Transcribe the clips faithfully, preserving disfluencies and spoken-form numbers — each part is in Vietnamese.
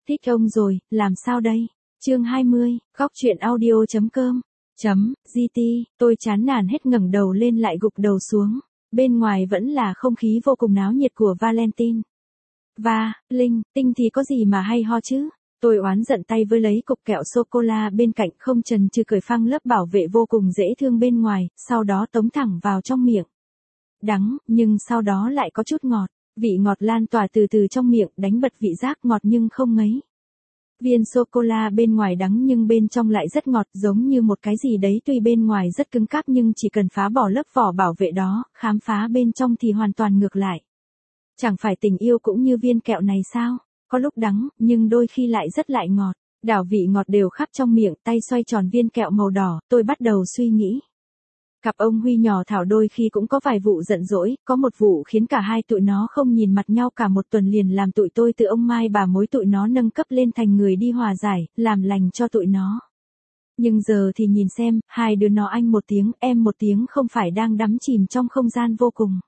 Thích ông rồi, làm sao đây? Chương hai mươi, góc truyện audio chấm com. Chấm, giê tê, tôi chán nản hết ngẩng đầu lên lại gục đầu xuống. Bên ngoài vẫn là không khí vô cùng náo nhiệt của Valentine. Và, linh, tinh thì có gì mà hay ho chứ? Tôi oán giận tay với lấy cục kẹo sô-cô-la bên cạnh không chần chừ cởi phăng lớp bảo vệ vô cùng dễ thương bên ngoài, sau đó tống thẳng vào trong miệng. Đắng, nhưng sau đó lại có chút ngọt. Vị ngọt lan tỏa từ từ trong miệng, đánh bật vị giác ngọt nhưng không ngấy. Viên sô-cô-la bên ngoài đắng nhưng bên trong lại rất ngọt, giống như một cái gì đấy tuy bên ngoài rất cứng cáp nhưng chỉ cần phá bỏ lớp vỏ bảo vệ đó, khám phá bên trong thì hoàn toàn ngược lại. Chẳng phải tình yêu cũng như viên kẹo này sao? Có lúc đắng, nhưng đôi khi lại rất lại ngọt. Đảo vị ngọt đều khắp trong miệng, tay xoay tròn viên kẹo màu đỏ, tôi bắt đầu suy nghĩ. Cặp ông Huy nhỏ Thảo đôi khi cũng có vài vụ giận dỗi, có một vụ khiến cả hai tụi nó không nhìn mặt nhau cả một tuần liền làm tụi tôi từ ông Mai bà mối tụi nó nâng cấp lên thành người đi hòa giải, làm lành cho tụi nó. Nhưng giờ thì nhìn xem, hai đứa nó anh một tiếng, em một tiếng không phải đang đắm chìm trong không gian vô cùng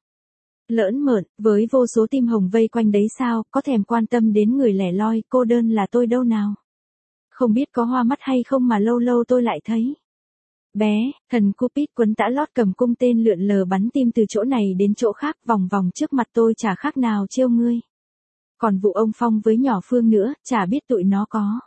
lỡn mởn, với vô số tim hồng vây quanh đấy sao, có thèm quan tâm đến người lẻ loi, cô đơn là tôi đâu nào. Không biết có hoa mắt hay không mà lâu lâu tôi lại thấy. Bé, thần Cupid quấn tã lót cầm cung tên lượn lờ bắn tim từ chỗ này đến chỗ khác vòng vòng trước mặt tôi chả khác nào trêu ngươi. Còn vụ ông Phong với nhỏ Phương nữa, chả biết tụi nó có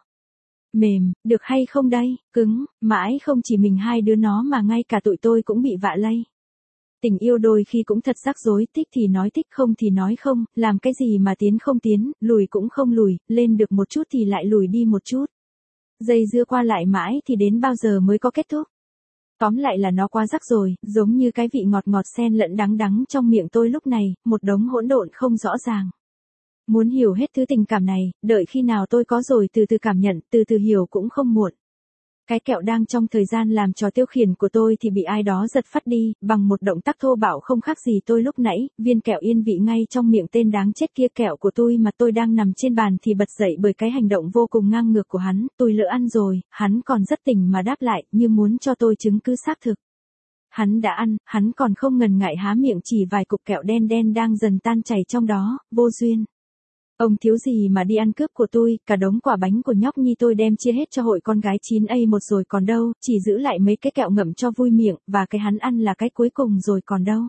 mềm, được hay không đây, cứng, mãi không chỉ mình hai đứa nó mà ngay cả tụi tôi cũng bị vạ lây. Tình yêu đôi khi cũng thật rắc rối, thích thì nói thích không thì nói không, làm cái gì mà tiến không tiến, lùi cũng không lùi, lên được một chút thì lại lùi đi một chút. Dây dưa qua lại mãi thì đến bao giờ mới có kết thúc. Tóm lại là nó quá rắc rồi, giống như cái vị ngọt ngọt xen lẫn đắng đắng trong miệng tôi lúc này, một đống hỗn độn không rõ ràng. Muốn hiểu hết thứ tình cảm này, đợi khi nào tôi có rồi từ từ cảm nhận, từ từ hiểu cũng không muộn. Cái kẹo đang trong thời gian làm trò tiêu khiển của tôi thì bị ai đó giật phắt đi, bằng một động tác thô bạo không khác gì tôi lúc nãy, viên kẹo yên vị ngay trong miệng tên đáng chết kia kẹo của tôi mà tôi đang nằm trên bàn thì bật dậy bởi cái hành động vô cùng ngang ngược của hắn, tôi lỡ ăn rồi, hắn còn rất tỉnh mà đáp lại, như muốn cho tôi chứng cứ xác thực. Hắn đã ăn, hắn còn không ngần ngại há miệng chỉ vài cục kẹo đen đen đang dần tan chảy trong đó, vô duyên. Ông thiếu gì mà đi ăn cướp của tôi, cả đống quả bánh của nhóc nhi tôi đem chia hết cho hội con gái chín A một rồi còn đâu, chỉ giữ lại mấy cái kẹo ngậm cho vui miệng, và cái hắn ăn là cái cuối cùng rồi còn đâu.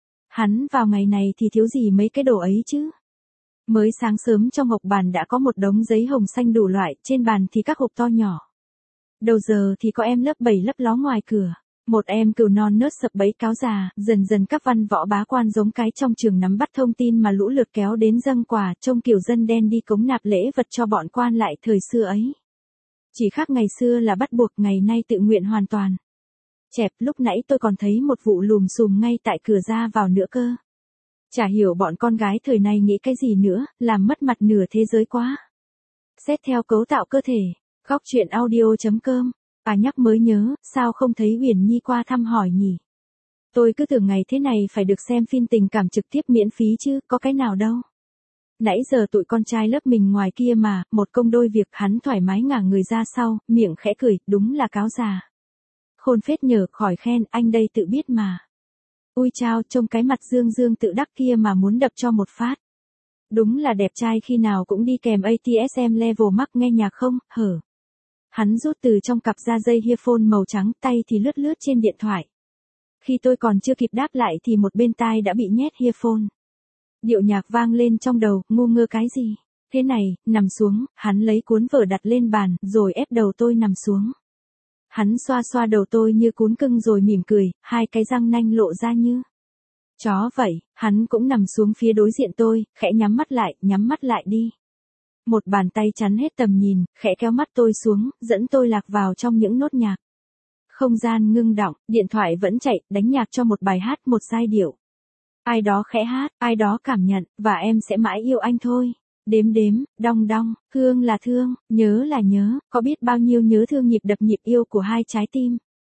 Hắn vào ngày này thì thiếu gì mấy cái đồ ấy chứ. Mới sáng sớm trong ngọc bàn đã có một đống giấy hồng xanh đủ loại, trên bàn thì các hộp to nhỏ. Đầu giờ thì có em lớp bảy lấp ló ngoài cửa. Một em cừu non nớt sập bẫy cáo già, dần dần các văn võ bá quan giống cái trong trường nắm bắt thông tin mà lũ lượt kéo đến dâng quà, trông kiểu dân đen đi cống nạp lễ vật cho bọn quan lại thời xưa ấy. Chỉ khác ngày xưa là bắt buộc, ngày nay tự nguyện hoàn toàn. Chẹp, lúc nãy tôi còn thấy một vụ lùm xùm ngay tại cửa ra vào nữa cơ. Chả hiểu bọn con gái thời nay nghĩ cái gì nữa, làm mất mặt nửa thế giới quá. Xét theo cấu tạo cơ thể, góc truyện audio chấm com. À nhắc mới nhớ, sao không thấy Huyền Nhi qua thăm hỏi nhỉ? Tôi cứ tưởng ngày thế này phải được xem phim tình cảm trực tiếp miễn phí chứ, có cái nào đâu. Nãy giờ tụi con trai lớp mình ngoài kia mà, một công đôi việc, hắn thoải mái ngả người ra sau, miệng khẽ cười, đúng là cáo già. Khôn phết nhờ, khỏi khen, anh đây tự biết mà. Ui chao, trông cái mặt dương dương tự đắc kia mà muốn đập cho một phát. Đúng là đẹp trai khi nào cũng đi kèm a tê ét em level mắc nghe nhạc không, hở. Hắn rút từ trong cặp da dây earphone màu trắng, tay thì lướt lướt trên điện thoại. Khi tôi còn chưa kịp đáp lại thì một bên tai đã bị nhét earphone. Điệu nhạc vang lên trong đầu, ngu ngơ cái gì? Thế này, nằm xuống, hắn lấy cuốn vở đặt lên bàn, rồi ép đầu tôi nằm xuống. Hắn xoa xoa đầu tôi như cún cưng rồi mỉm cười, hai cái răng nanh lộ ra như chó vậy, hắn cũng nằm xuống phía đối diện tôi, khẽ nhắm mắt lại, nhắm mắt lại đi. Một bàn tay chắn hết tầm nhìn, khẽ kéo mắt tôi xuống, dẫn tôi lạc vào trong những nốt nhạc. Không gian ngưng đọng, điện thoại vẫn chạy, đánh nhạc cho một bài hát, một giai điệu. Ai đó khẽ hát, ai đó cảm nhận, và em sẽ mãi yêu anh thôi. Đếm đếm, đong đong, thương là thương, nhớ là nhớ, có biết bao nhiêu nhớ thương nhịp đập nhịp yêu của hai trái tim.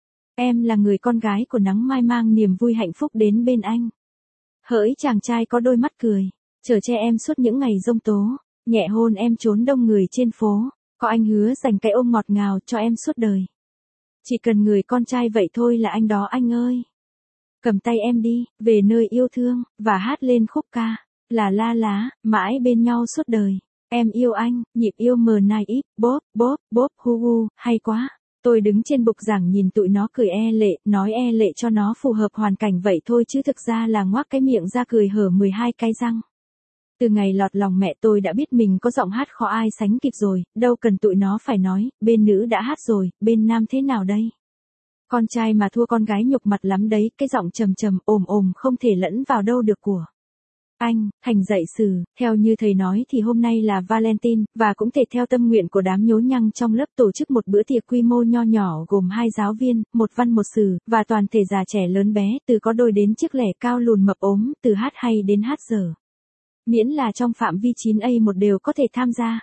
Em là người con gái của nắng mai mang niềm vui hạnh phúc đến bên anh. Hỡi chàng trai có đôi mắt cười, chở che em suốt những ngày giông tố. Nhẹ hôn em trốn đông người trên phố, có anh hứa dành cái ôm ngọt ngào cho em suốt đời. Chỉ cần người con trai vậy thôi là anh đó anh ơi. Cầm tay em đi, về nơi yêu thương, và hát lên khúc ca, là la lá, mãi bên nhau suốt đời. Em yêu anh, nhịp yêu mờ nai ít, bóp, bóp, bóp, hu hu, hay quá. Tôi đứng trên bục giảng nhìn tụi nó cười e lệ, nói e lệ cho nó phù hợp hoàn cảnh vậy thôi chứ thực ra là ngoác cái miệng ra cười hở mười hai cái răng. Từ ngày lọt lòng mẹ tôi đã biết mình có giọng hát khó ai sánh kịp rồi, đâu cần tụi nó phải nói, bên nữ đã hát rồi, bên nam thế nào đây? Con trai mà thua con gái nhục mặt lắm đấy, cái giọng trầm trầm ồm ồm không thể lẫn vào đâu được của anh. Thành dạy sử, theo như thầy nói thì hôm nay là Valentine, và cũng thể theo tâm nguyện của đám nhố nhăng trong lớp tổ chức một bữa tiệc quy mô nho nhỏ gồm hai giáo viên, một văn một sử, và toàn thể già trẻ lớn bé, từ có đôi đến chiếc lẻ cao lùn mập ốm, từ hát hay đến hát dở. Miễn là trong phạm vi chín A một đều có thể tham gia.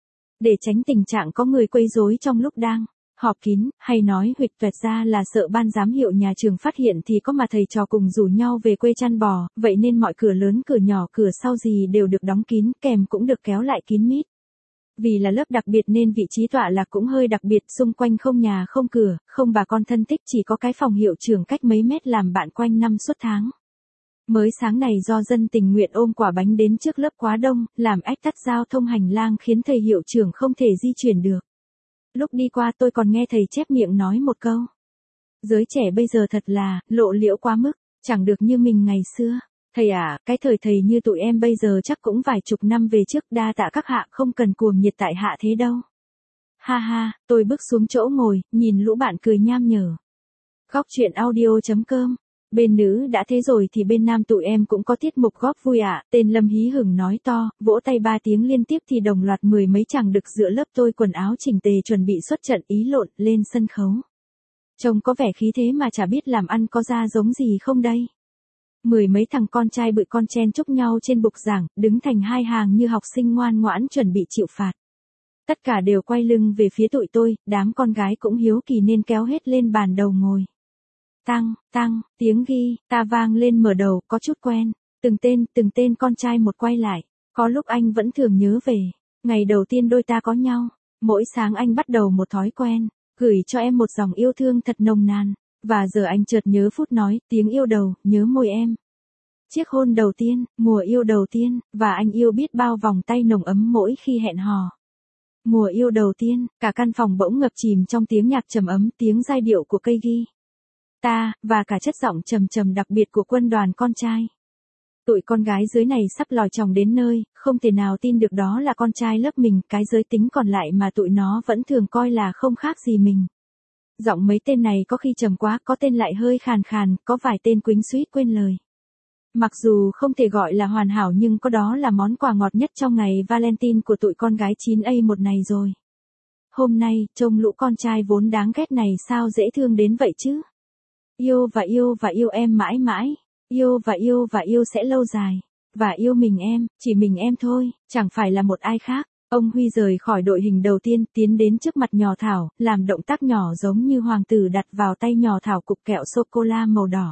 Để tránh tình trạng có người quấy rối trong lúc đang họp kín, hay nói huỵch toẹt ra là sợ ban giám hiệu nhà trường phát hiện thì có mà thầy trò cùng rủ nhau về quê chăn bò, vậy nên mọi cửa lớn cửa nhỏ cửa sau gì đều được đóng kín, kèm cũng được kéo lại kín mít. Vì là lớp đặc biệt nên vị trí tọa lạc cũng hơi đặc biệt, xung quanh không nhà không cửa, không bà con thân thích, chỉ có cái phòng hiệu trưởng cách mấy mét làm bạn quanh năm suốt tháng. Mới sáng này do dân tình nguyện ôm quả bánh đến trước lớp quá đông, làm ách tắc giao thông hành lang khiến thầy hiệu trưởng không thể di chuyển được. Lúc đi qua tôi còn nghe thầy chép miệng nói một câu. Giới trẻ bây giờ thật là, lộ liễu quá mức, chẳng được như mình ngày xưa. Thầy à, cái thời thầy như tụi em bây giờ chắc cũng vài chục năm về trước, đa tạ các hạ, không cần cuồng nhiệt tại hạ thế đâu. Ha ha, tôi bước xuống chỗ ngồi, nhìn lũ bạn cười nham nhở. Góc chuyện audio chấm com. Bên nữ đã thế rồi thì bên nam tụi em cũng có tiết mục góp vui ạ, à. Tên Lâm hí hửng nói to, vỗ tay ba tiếng liên tiếp thì đồng loạt mười mấy chàng đực giữa lớp tôi quần áo chỉnh tề chuẩn bị xuất trận ý lộn lên sân khấu. Trông có vẻ khí thế mà chả biết làm ăn có ra giống gì không đây. Mười mấy thằng con trai bự con chen chúc nhau trên bục giảng, đứng thành hai hàng như học sinh ngoan ngoãn chuẩn bị chịu phạt. Tất cả đều quay lưng về phía tụi tôi, đám con gái cũng hiếu kỳ nên kéo hết lên bàn đầu ngồi. Tăng, tăng, tiếng ghi, ta vang lên mở đầu, có chút quen. Từng tên, từng tên con trai một quay lại. Có lúc anh vẫn thường nhớ về. Ngày đầu tiên đôi ta có nhau. Mỗi sáng anh bắt đầu một thói quen. Gửi cho em một dòng yêu thương thật nồng nàn. Và giờ anh chợt nhớ phút nói, tiếng yêu đầu, nhớ môi em. Chiếc hôn đầu tiên, mùa yêu đầu tiên, và anh yêu biết bao vòng tay nồng ấm mỗi khi hẹn hò. Mùa yêu đầu tiên, cả căn phòng bỗng ngập chìm trong tiếng nhạc trầm ấm, tiếng giai điệu của cây ghi. Ta, và cả chất giọng trầm trầm đặc biệt của quân đoàn con trai. Tụi con gái dưới này sắp lòi chòng đến nơi, không thể nào tin được đó là con trai lớp mình, cái giới tính còn lại mà tụi nó vẫn thường coi là không khác gì mình. Giọng mấy tên này có khi trầm quá, có tên lại hơi khàn khàn, có vài tên quýnh suýt quên lời. Mặc dù không thể gọi là hoàn hảo nhưng có đó là món quà ngọt nhất trong ngày Valentine của tụi con gái chín A một này rồi. Hôm nay, trông lũ con trai vốn đáng ghét này sao dễ thương đến vậy chứ? Yêu và yêu và yêu em mãi mãi. Yêu và yêu và yêu sẽ lâu dài. Và yêu mình em, chỉ mình em thôi, chẳng phải là một ai khác. Ông Huy rời khỏi đội hình đầu tiên, tiến đến trước mặt nhỏ Thảo, làm động tác nhỏ giống như hoàng tử đặt vào tay nhỏ Thảo cục kẹo sô-cô-la màu đỏ.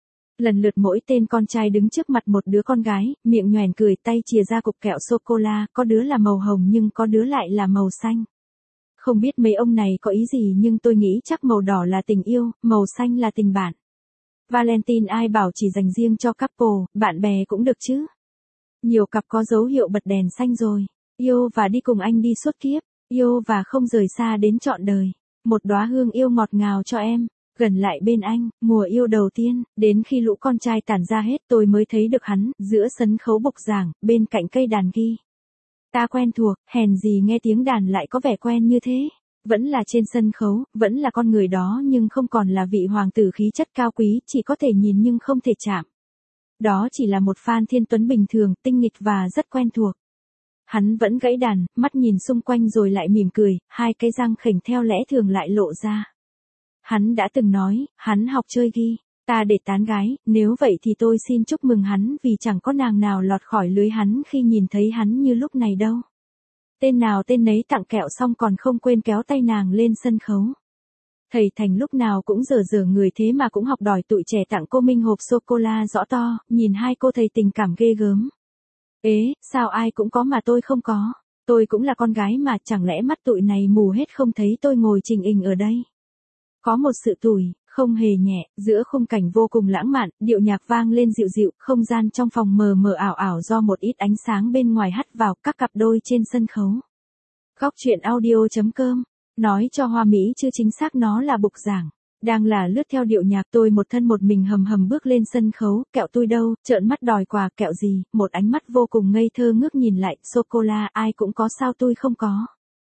Lần lượt mỗi tên con trai đứng trước mặt một đứa con gái, miệng nhoẻn cười, tay chìa ra cục kẹo sô-cô-la, có đứa là màu hồng nhưng có đứa lại là màu xanh. Không biết mấy ông này có ý gì nhưng tôi nghĩ chắc màu đỏ là tình yêu, màu xanh là tình bạn. Valentine ai bảo chỉ dành riêng cho couple, bạn bè cũng được chứ. Nhiều cặp có dấu hiệu bật đèn xanh rồi. Yêu và đi cùng anh đi suốt kiếp. Yêu và không rời xa đến trọn đời. Một đóa hương yêu ngọt ngào cho em. Gần lại bên anh, mùa yêu đầu tiên, đến khi lũ con trai tản ra hết tôi mới thấy được hắn, giữa sân khấu bục giảng, bên cạnh cây đàn ghi. Ta quen thuộc, hèn gì nghe tiếng đàn lại có vẻ quen như thế. Vẫn là trên sân khấu, vẫn là con người đó nhưng không còn là vị hoàng tử khí chất cao quý, chỉ có thể nhìn nhưng không thể chạm. Đó chỉ là một Phan Thiên Tuấn bình thường, tinh nghịch và rất quen thuộc. Hắn vẫn gãy đàn, mắt nhìn xung quanh rồi lại mỉm cười, hai cái răng khểnh theo lẽ thường lại lộ ra. Hắn đã từng nói, hắn học chơi ghi, ta để tán gái, nếu vậy thì tôi xin chúc mừng hắn vì chẳng có nàng nào lọt khỏi lưới hắn khi nhìn thấy hắn như lúc này đâu. Tên nào tên nấy tặng kẹo xong còn không quên kéo tay nàng lên sân khấu. Thầy Thành lúc nào cũng dở dở người thế mà cũng học đòi tụi trẻ tặng cô Minh hộp sô-cô-la rõ to, nhìn hai cô thầy tình cảm ghê gớm. Ế, sao ai cũng có mà tôi không có, tôi cũng là con gái mà chẳng lẽ mắt tụi này mù hết không thấy tôi ngồi trình hình ở đây. Có một sự tủi, Không hề nhẹ, giữa khung cảnh vô cùng lãng mạn, điệu nhạc vang lên dịu dịu, không gian trong phòng mờ mờ ảo ảo do một ít ánh sáng bên ngoài hắt vào, các cặp đôi trên sân khấu. Góc truyện audio.com, nói cho hoa mỹ chứ chính xác nó là bục giảng. Đang là lướt theo điệu nhạc, tôi một thân một mình hầm hầm bước lên sân khấu, kẹo tôi đâu, trợn mắt đòi quà, kẹo gì, một ánh mắt vô cùng ngây thơ ngước nhìn lại, sô-cô-la, ai cũng có sao tôi không có.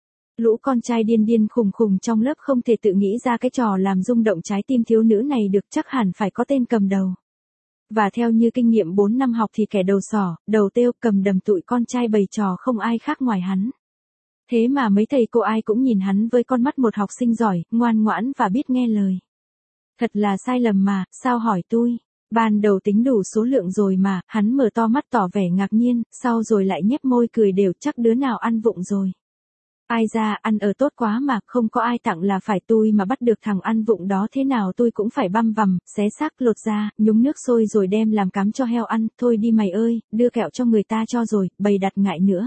Lũ con trai điên điên khùng khùng trong lớp không thể tự nghĩ ra cái trò làm rung động trái tim thiếu nữ này được, chắc hẳn phải có tên cầm đầu. Và theo như kinh nghiệm bốn năm học thì kẻ đầu sỏ, đầu têu, cầm đầm tụi con trai bày trò không ai khác ngoài hắn. Thế mà mấy thầy cô ai cũng nhìn hắn với con mắt một học sinh giỏi, ngoan ngoãn và biết nghe lời. Thật là sai lầm mà, sao hỏi tôi? Ban đầu tính đủ số lượng rồi mà, hắn mở to mắt tỏ vẻ ngạc nhiên, sau rồi lại nhếch môi cười đều, chắc đứa nào ăn vụng rồi. Ai ra, ăn ở tốt quá mà, không có ai tặng là phải tôi mà bắt được thằng ăn vụng đó, thế nào tôi cũng phải băm vằm, xé xác lột ra, nhúng nước sôi rồi đem làm cám cho heo ăn, thôi đi mày ơi, đưa kẹo cho người ta cho rồi, bày đặt ngại nữa.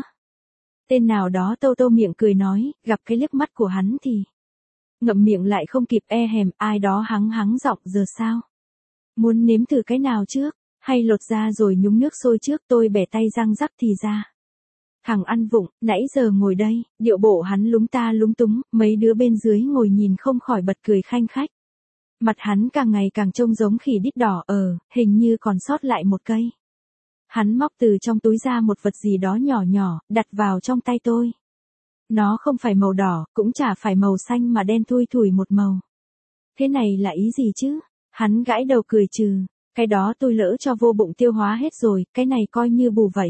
Tên nào đó tô tô miệng cười nói, gặp cái liếc mắt của hắn thì ngậm miệng lại không kịp e hèm, ai đó hắng hắng giọng, giờ sao? Muốn nếm thử cái nào trước, hay lột ra rồi nhúng nước sôi trước, tôi bẻ tay răng rắc thì ra. Thằng ăn vụng, nãy giờ ngồi đây, điệu bộ hắn lúng ta lúng túng, mấy đứa bên dưới ngồi nhìn không khỏi bật cười khanh khách. Mặt hắn càng ngày càng trông giống khỉ đít đỏ, ờ, hình như còn sót lại một cây. Hắn móc từ trong túi ra một vật gì đó nhỏ nhỏ, đặt vào trong tay tôi. Nó không phải màu đỏ, cũng chả phải màu xanh mà đen thui thủi một màu. Thế này là ý gì chứ? Hắn gãi đầu cười trừ, cái đó tôi lỡ cho vô bụng tiêu hóa hết rồi, cái này coi như bù vậy.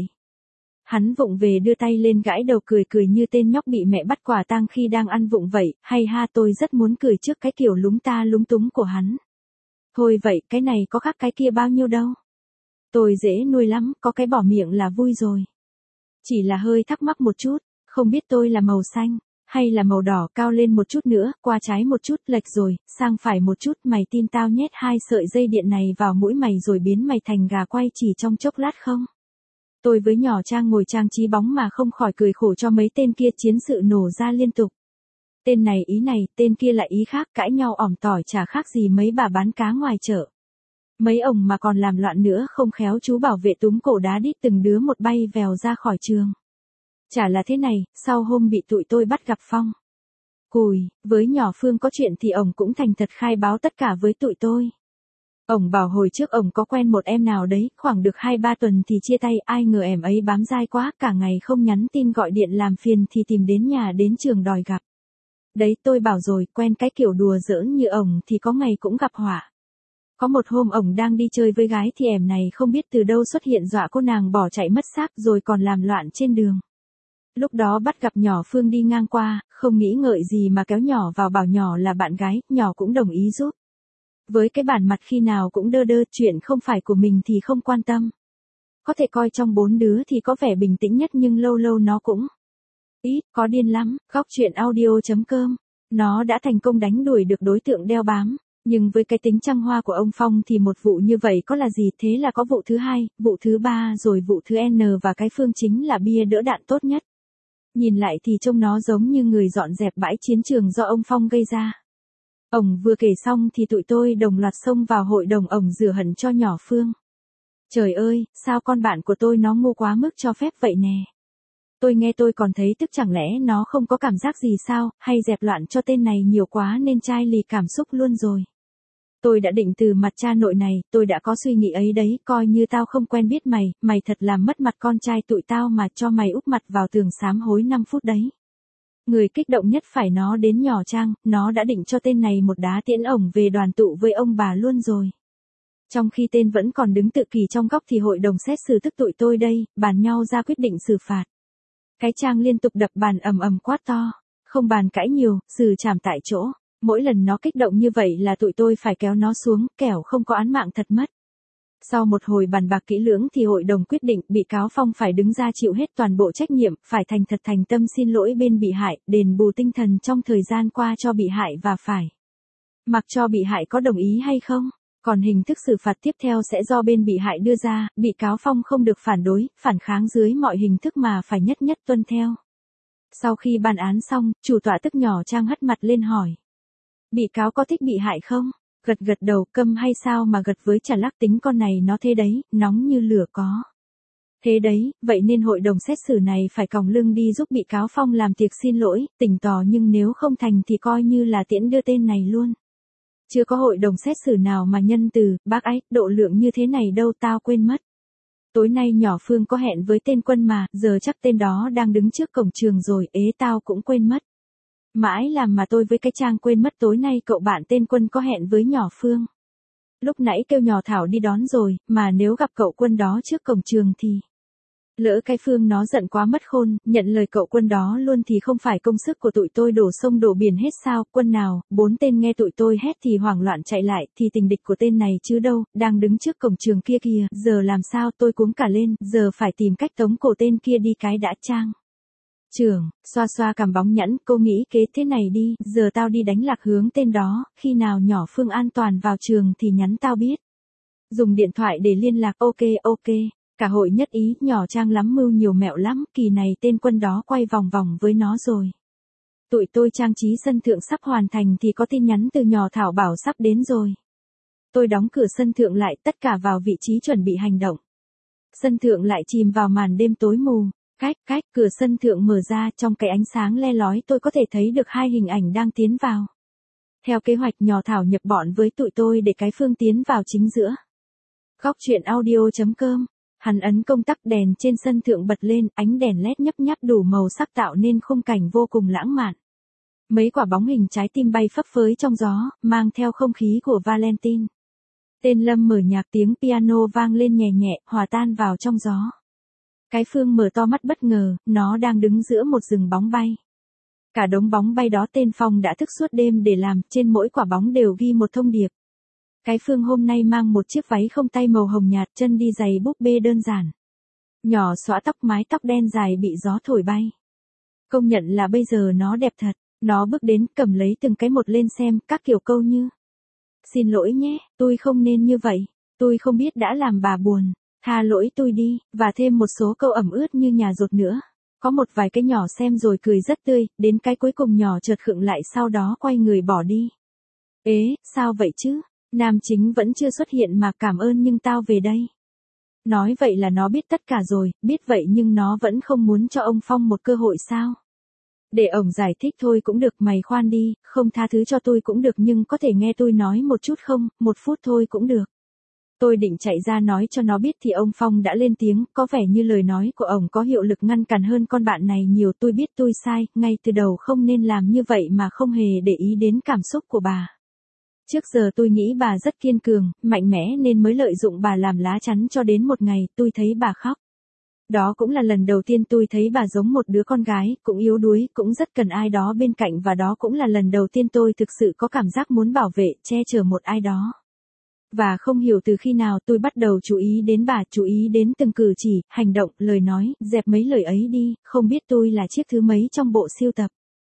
Hắn vụng về đưa tay lên gãi đầu cười cười như tên nhóc bị mẹ bắt quả tang khi đang ăn vụng vậy, hay ha, tôi rất muốn cười trước cái kiểu lúng ta lúng túng của hắn. Thôi vậy, cái này có khác cái kia bao nhiêu đâu. Tôi dễ nuôi lắm, có cái bỏ miệng là vui rồi. Chỉ là hơi thắc mắc một chút, không biết tôi là màu xanh, hay là màu đỏ, cao lên một chút nữa, qua trái một chút, lệch rồi, sang phải một chút, mày tin tao nhét hai sợi dây điện này vào mũi mày rồi biến mày thành gà quay chỉ trong chốc lát không? Tôi với nhỏ Trang ngồi trang trí bóng mà không khỏi cười khổ cho mấy tên kia, chiến sự nổ ra liên tục. Tên này ý này, tên kia lại ý khác, cãi nhau ỏm tỏi chả khác gì mấy bà bán cá ngoài chợ. Mấy ông mà còn làm loạn nữa không khéo chú bảo vệ túm cổ đá đít từng đứa một bay vèo ra khỏi trường. Chả là thế này, sau hôm bị tụi tôi bắt gặp Phong Cùi, với nhỏ Phương có chuyện thì ổng cũng thành thật khai báo tất cả với tụi tôi. Ổng bảo hồi trước ổng có quen một em nào đấy, khoảng được hai ba tuần thì chia tay, ai ngờ em ấy bám dai quá, cả ngày không nhắn tin gọi điện làm phiền thì tìm đến nhà đến trường đòi gặp. Đấy tôi bảo rồi, quen cái kiểu đùa giỡn như ổng thì có ngày cũng gặp họa. Có một hôm ổng đang đi chơi với gái thì em này không biết từ đâu xuất hiện dọa cô nàng bỏ chạy mất xác rồi còn làm loạn trên đường. Lúc đó bắt gặp nhỏ Phương đi ngang qua, không nghĩ ngợi gì mà kéo nhỏ vào bảo nhỏ là bạn gái, nhỏ cũng đồng ý giúp. Với cái bản mặt khi nào cũng đơ đơ, chuyện không phải của mình thì không quan tâm. Có thể coi trong bốn đứa thì có vẻ bình tĩnh nhất nhưng lâu lâu nó cũng ít, có điên lắm. Góc truyện audio.com, nó đã thành công đánh đuổi được đối tượng đeo bám. Nhưng với cái tính trăng hoa của ông Phong thì một vụ như vậy có là gì, thế là có vụ thứ hai, vụ thứ ba rồi vụ thứ N và cái Phương chính là bia đỡ đạn tốt nhất. Nhìn lại thì trông nó giống như người dọn dẹp bãi chiến trường do ông Phong gây ra. Ổng vừa kể xong thì tụi tôi đồng loạt xông vào hội đồng ổng rửa hận cho nhỏ Phương. Trời ơi, sao con bạn của tôi nó ngu quá mức cho phép vậy nè. Tôi nghe tôi còn thấy tức, chẳng lẽ nó không có cảm giác gì sao, hay dẹp loạn cho tên này nhiều quá nên chai lì cảm xúc luôn rồi. Tôi đã định từ mặt cha nội này, tôi đã có suy nghĩ ấy đấy, coi như tao không quen biết mày, mày thật làm mất mặt con trai tụi tao mà cho mày úp mặt vào tường sám hối năm phút đấy. Người kích động nhất phải nó đến nhỏ Trang, nó đã định cho tên này một đá tiễn ổng về đoàn tụ với ông bà luôn rồi. Trong khi tên vẫn còn đứng tự kỷ trong góc thì hội đồng xét xử tức tụi tôi đây, bàn nhau ra quyết định xử phạt. Cái Trang liên tục đập bàn ầm ầm quát to, không bàn cãi nhiều, xử trảm tại chỗ. Mỗi lần nó kích động như vậy là tụi tôi phải kéo nó xuống, kẻo không có án mạng thật mất. Sau một hồi bàn bạc kỹ lưỡng thì hội đồng quyết định bị cáo Phong phải đứng ra chịu hết toàn bộ trách nhiệm, phải thành thật thành tâm xin lỗi bên bị hại, đền bù tinh thần trong thời gian qua cho bị hại và phải mặc cho bị hại có đồng ý hay không. Còn hình thức xử phạt tiếp theo sẽ do bên bị hại đưa ra, bị cáo Phong không được phản đối, phản kháng dưới mọi hình thức mà phải nhất nhất tuân theo. Sau khi bàn án xong, chủ tọa tức nhỏ Trang hất mặt lên hỏi. Bị cáo có thích bị hại không? Gật gật đầu, câm hay sao mà gật với chả lắc, tính con này nó thế đấy, nóng như lửa có. Thế đấy, vậy nên hội đồng xét xử này phải còng lưng đi giúp bị cáo Phong làm tiệc xin lỗi, tỉnh tỏ, nhưng nếu không thành thì coi như là tiễn đưa tên này luôn. Chưa có hội đồng xét xử nào mà nhân từ, bác ái, độ lượng như thế này đâu, tao quên mất. Tối nay nhỏ Phương có hẹn với tên Quân mà, giờ chắc tên đó đang đứng trước cổng trường rồi, ế tao cũng quên mất. Mãi làm mà tôi với cái Trang quên mất tối nay cậu bạn tên Quân có hẹn với nhỏ Phương. Lúc nãy kêu nhỏ Thảo đi đón rồi, mà nếu gặp cậu Quân đó trước cổng trường thì... Lỡ cái Phương nó giận quá mất khôn, nhận lời cậu Quân đó luôn thì không phải công sức của tụi tôi đổ sông đổ biển hết sao? Quân nào, bốn tên nghe tụi tôi hét thì hoảng loạn chạy lại, thì tình địch của tên này chứ đâu, đang đứng trước cổng trường kia kìa, giờ làm sao, tôi cuống cả lên, giờ phải tìm cách tống cổ tên kia đi cái đã. Trang trưởng, xoa xoa cằm bóng nhẵn, cô nghĩ kế thế này đi, giờ tao đi đánh lạc hướng tên đó, khi nào nhỏ Phương an toàn vào trường thì nhắn tao biết. Dùng điện thoại để liên lạc. Ok ok. Cả hội nhất ý, nhỏ Trang lắm mưu nhiều mẹo lắm, kỳ này tên Quân đó quay vòng vòng với nó rồi. Tụi tôi trang trí sân thượng sắp hoàn thành thì có tin nhắn từ nhỏ Thảo bảo sắp đến rồi. Tôi đóng cửa sân thượng lại, tất cả vào vị trí chuẩn bị hành động. Sân thượng lại chìm vào màn đêm tối mù. Cách cách, cửa sân thượng mở ra, trong cái ánh sáng le lói tôi có thể thấy được hai hình ảnh đang tiến vào. Theo kế hoạch, nhỏ Thảo nhập bọn với tụi tôi để cái Phương tiến vào chính giữa. Góc truyện audio chấm com. Hắn ấn công tắc, đèn trên sân thượng bật lên, ánh đèn led nhấp nháp đủ màu sắc tạo nên khung cảnh vô cùng lãng mạn. Mấy quả bóng hình trái tim bay phấp phới trong gió, mang theo không khí của Valentine. Tên Lâm mở nhạc, tiếng piano vang lên nhẹ nhẹ, hòa tan vào trong gió. Cái Phương mở to mắt bất ngờ, nó đang đứng giữa một rừng bóng bay. Cả đống bóng bay đó tên Phong đã thức suốt đêm để làm, trên mỗi quả bóng đều ghi một thông điệp. Cái Phương hôm nay mang một chiếc váy không tay màu hồng nhạt, chân đi giày búp bê đơn giản. Nhỏ xõa tóc, mái tóc đen dài bị gió thổi bay. Công nhận là bây giờ nó đẹp thật. Nó bước đến, cầm lấy từng cái một lên xem, các kiểu câu như: xin lỗi nhé, tôi không nên như vậy. Tôi không biết đã làm bà buồn. Tha lỗi tôi đi, và thêm một số câu ẩm ướt như nhà dột nữa. Có một vài cái nhỏ xem rồi cười rất tươi, đến cái cuối cùng nhỏ chợt khựng lại, sau đó quay người bỏ đi. Ế, sao vậy chứ? Nam chính vẫn chưa xuất hiện mà, cảm ơn nhưng tao về đây. Nói vậy là nó biết tất cả rồi, biết vậy nhưng nó vẫn không muốn cho ông Phong một cơ hội sao? Để ổng giải thích thôi cũng được, mày khoan đi, không tha thứ cho tôi cũng được nhưng có thể nghe tôi nói một chút không, một phút thôi cũng được. Tôi định chạy ra nói cho nó biết thì ông Phong đã lên tiếng, có vẻ như lời nói của ổng có hiệu lực ngăn cản hơn con bạn này nhiều. Tôi biết tôi sai, ngay từ đầu không nên làm như vậy mà không hề để ý đến cảm xúc của bà. Trước giờ tôi nghĩ bà rất kiên cường, mạnh mẽ nên mới lợi dụng bà làm lá chắn cho đến một ngày tôi thấy bà khóc. Đó cũng là lần đầu tiên tôi thấy bà giống một đứa con gái, cũng yếu đuối, cũng rất cần ai đó bên cạnh, và đó cũng là lần đầu tiên tôi thực sự có cảm giác muốn bảo vệ, che chở một ai đó. Và không hiểu từ khi nào tôi bắt đầu chú ý đến bà, chú ý đến từng cử chỉ, hành động, lời nói, dẹp mấy lời ấy đi, không biết tôi là chiếc thứ mấy trong bộ sưu tập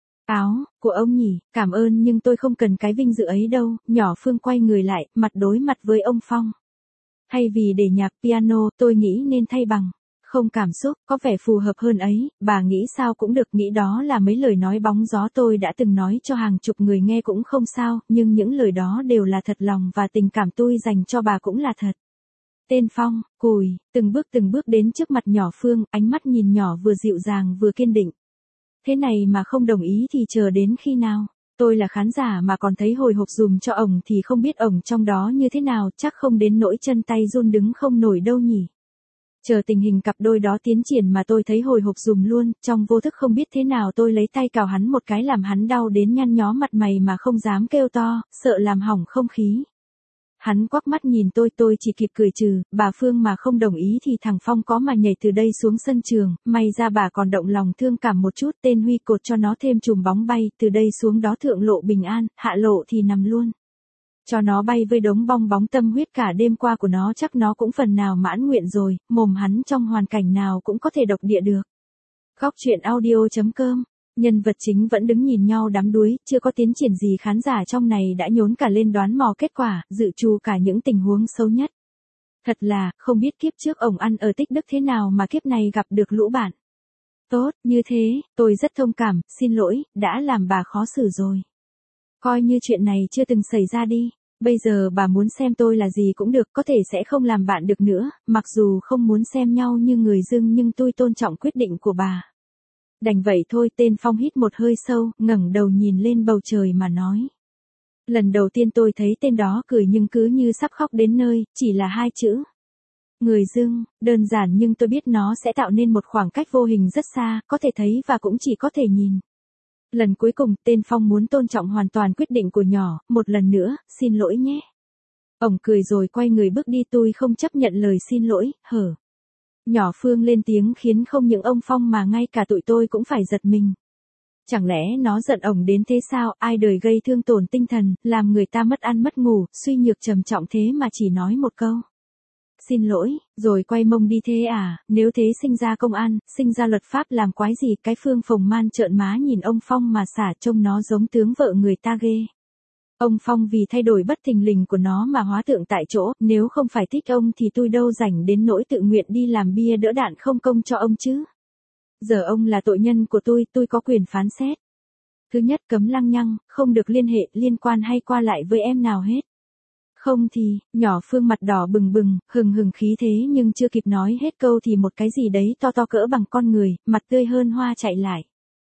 áo của ông nhỉ, cảm ơn nhưng tôi không cần cái vinh dự ấy đâu. Nhỏ Phương quay người lại, mặt đối mặt với ông Phong. Hay vì để nhạc piano, tôi nghĩ nên thay bằng không cảm xúc, có vẻ phù hợp hơn ấy. Bà nghĩ sao cũng được, nghĩ đó là mấy lời nói bóng gió tôi đã từng nói cho hàng chục người nghe cũng không sao, nhưng những lời đó đều là thật lòng và tình cảm tôi dành cho bà cũng là thật. Tên Phong, cùi, từng bước từng bước đến trước mặt nhỏ Phương, ánh mắt nhìn nhỏ vừa dịu dàng vừa kiên định. Thế này mà không đồng ý thì chờ đến khi nào? Tôi là khán giả mà còn thấy hồi hộp dùm cho ổng thì không biết ổng trong đó như thế nào, chắc không đến nỗi chân tay run đứng không nổi đâu nhỉ. Chờ tình hình cặp đôi đó tiến triển mà tôi thấy hồi hộp dùm luôn, trong vô thức không biết thế nào tôi lấy tay cào hắn một cái làm hắn đau đến nhăn nhó mặt mày mà không dám kêu to, sợ làm hỏng không khí. Hắn quắc mắt nhìn tôi, tôi chỉ kịp cười trừ, bà Phương mà không đồng ý thì thằng Phong có mà nhảy từ đây xuống sân trường, may ra bà còn động lòng thương cảm một chút, tên Huy cột cho nó thêm chùm bóng bay, từ đây xuống đó thượng lộ bình an, hạ lộ thì nằm luôn. Cho nó bay với đống bong bóng tâm huyết cả đêm qua của nó, chắc nó cũng phần nào mãn nguyện rồi, mồm hắn trong hoàn cảnh nào cũng có thể độc địa được. Góc truyện audio chấm com. Nhân vật chính vẫn đứng nhìn nhau đắm đuối, chưa có tiến triển gì, khán giả trong này đã nhốn cả lên đoán mò kết quả, dự trù cả những tình huống xấu nhất. Thật là, không biết kiếp trước ổng ăn ở tích đức thế nào mà kiếp này gặp được lũ bạn tốt như thế, tôi rất thông cảm, xin lỗi, đã làm bà khó xử rồi. Coi như chuyện này chưa từng xảy ra đi. Bây giờ bà muốn xem tôi là gì cũng được, có thể sẽ không làm bạn được nữa, mặc dù không muốn xem nhau như người dưng nhưng tôi tôn trọng quyết định của bà. Đành vậy thôi, tên Phong hít một hơi sâu, ngẩng đầu nhìn lên bầu trời mà nói. Lần đầu tiên tôi thấy tên đó cười nhưng cứ như sắp khóc đến nơi, chỉ là hai chữ. Người dưng, đơn giản nhưng tôi biết nó sẽ tạo nên một khoảng cách vô hình rất xa, có thể thấy và cũng chỉ có thể nhìn. Lần cuối cùng, tên Phong muốn tôn trọng hoàn toàn quyết định của nhỏ, một lần nữa, xin lỗi nhé. Ổng cười rồi quay người bước đi, tôi không chấp nhận lời xin lỗi, hở. Nhỏ Phương lên tiếng khiến không những ông Phong mà ngay cả tụi tôi cũng phải giật mình. Chẳng lẽ nó giận ổng đến thế sao, ai đời gây thương tổn tinh thần, làm người ta mất ăn mất ngủ, suy nhược trầm trọng thế mà chỉ nói một câu. Xin lỗi, rồi quay mông đi thế à, nếu thế sinh ra công an, sinh ra luật pháp làm quái gì, cái Phương phồng man trợn má nhìn ông Phong mà xả trông nó giống tướng vợ người ta ghê. Ông Phong vì thay đổi bất thình lình của nó mà hóa tượng tại chỗ, nếu không phải thích ông thì tôi đâu rảnh đến nỗi tự nguyện đi làm bia đỡ đạn không công cho ông chứ. Giờ ông là tội nhân của tôi, tôi có quyền phán xét. Thứ nhất, cấm lăng nhăng, không được liên hệ, liên quan hay qua lại với em nào hết. Không thì, nhỏ Phương mặt đỏ bừng bừng, hừng hừng khí thế nhưng chưa kịp nói hết câu thì một cái gì đấy to to cỡ bằng con người, mặt tươi hơn hoa chạy lại.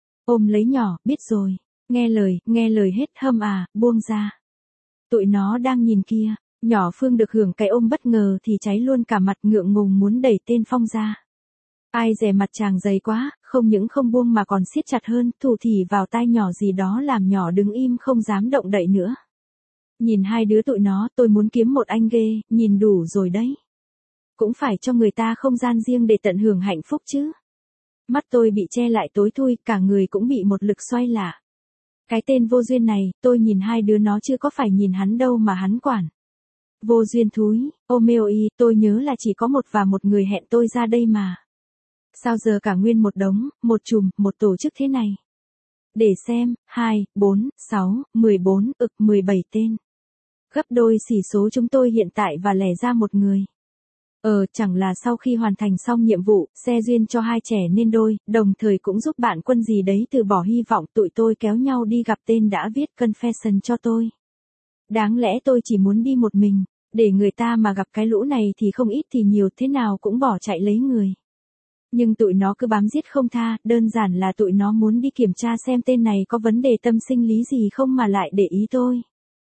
Ôm lấy nhỏ, biết rồi, nghe lời, nghe lời hết, hâm à, buông ra. Tụi nó đang nhìn kia, nhỏ Phương được hưởng cái ôm bất ngờ thì cháy luôn cả mặt, ngượng ngùng muốn đẩy tên Phong ra. Ai dè mặt chàng dày quá, không những không buông mà còn siết chặt hơn, thủ thỉ vào tai nhỏ gì đó làm nhỏ đứng im không dám động đậy nữa. Nhìn hai đứa tụi nó, tôi muốn kiếm một anh ghê, nhìn đủ rồi đấy. Cũng phải cho người ta không gian riêng để tận hưởng hạnh phúc chứ. Mắt tôi bị che lại tối thui, cả người cũng bị một lực xoay lạ. Cái tên vô duyên này, tôi nhìn hai đứa nó chưa có phải nhìn hắn đâu mà hắn quản. Vô duyên thúi, ôm eo y, tôi nhớ là chỉ có một và một người hẹn tôi ra đây mà. Sao giờ cả nguyên một đống, một chùm, một tổ chức thế này. Để xem, hai, bốn, sáu, mười bốn, ực mười bảy tên. Gấp đôi xỉ số chúng tôi hiện tại và lẻ ra một người. Ờ, chẳng là sau khi hoàn thành xong nhiệm vụ, xe duyên cho hai trẻ nên đôi, đồng thời cũng giúp bạn quân gì đấy từ bỏ hy vọng, tụi tôi kéo nhau đi gặp tên đã viết confession cho tôi. Đáng lẽ tôi chỉ muốn đi một mình, để người ta mà gặp cái lũ này thì không ít thì nhiều thế nào cũng bỏ chạy lấy người. Nhưng tụi nó cứ bám giết không tha, đơn giản là tụi nó muốn đi kiểm tra xem tên này có vấn đề tâm sinh lý gì không mà lại để ý tôi.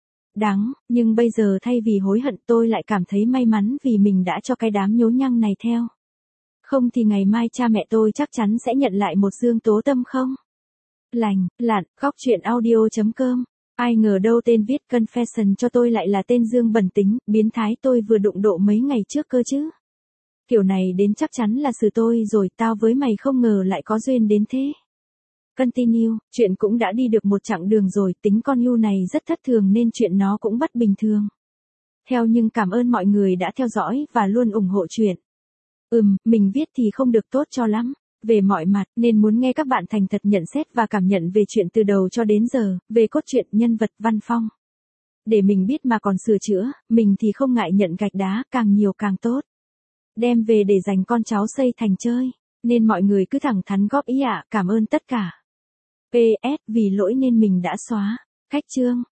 Đáng, nhưng bây giờ thay vì hối hận tôi lại cảm thấy may mắn vì mình đã cho cái đám nhố nhăng này theo. Không thì ngày mai cha mẹ tôi chắc chắn sẽ nhận lại một dương tố tâm không? Lành, lạn, góc truyện audio chấm com. Ai ngờ đâu tên viết confession cho tôi lại là tên Dương bẩn tính, biến thái tôi vừa đụng độ mấy ngày trước cơ chứ. Kiểu này đến chắc chắn là xử tôi rồi, tao với mày không ngờ lại có duyên đến thế. Continue, chuyện cũng đã đi được một chặng đường rồi, tính con Yu này rất thất thường nên chuyện nó cũng bất bình thường. Theo nhưng cảm ơn mọi người đã theo dõi và luôn ủng hộ chuyện. Ừm, mình viết thì không được tốt cho lắm, về mọi mặt, nên muốn nghe các bạn thành thật nhận xét và cảm nhận về chuyện từ đầu cho đến giờ, về cốt truyện, nhân vật, văn phong. Để mình biết mà còn sửa chữa, mình thì không ngại nhận gạch đá, càng nhiều càng tốt. Đem về để dành con cháu xây thành chơi, nên mọi người cứ thẳng thắn góp ý ạ, cảm ơn tất cả. pê ét, vì lỗi nên mình đã xóa. Khách chương.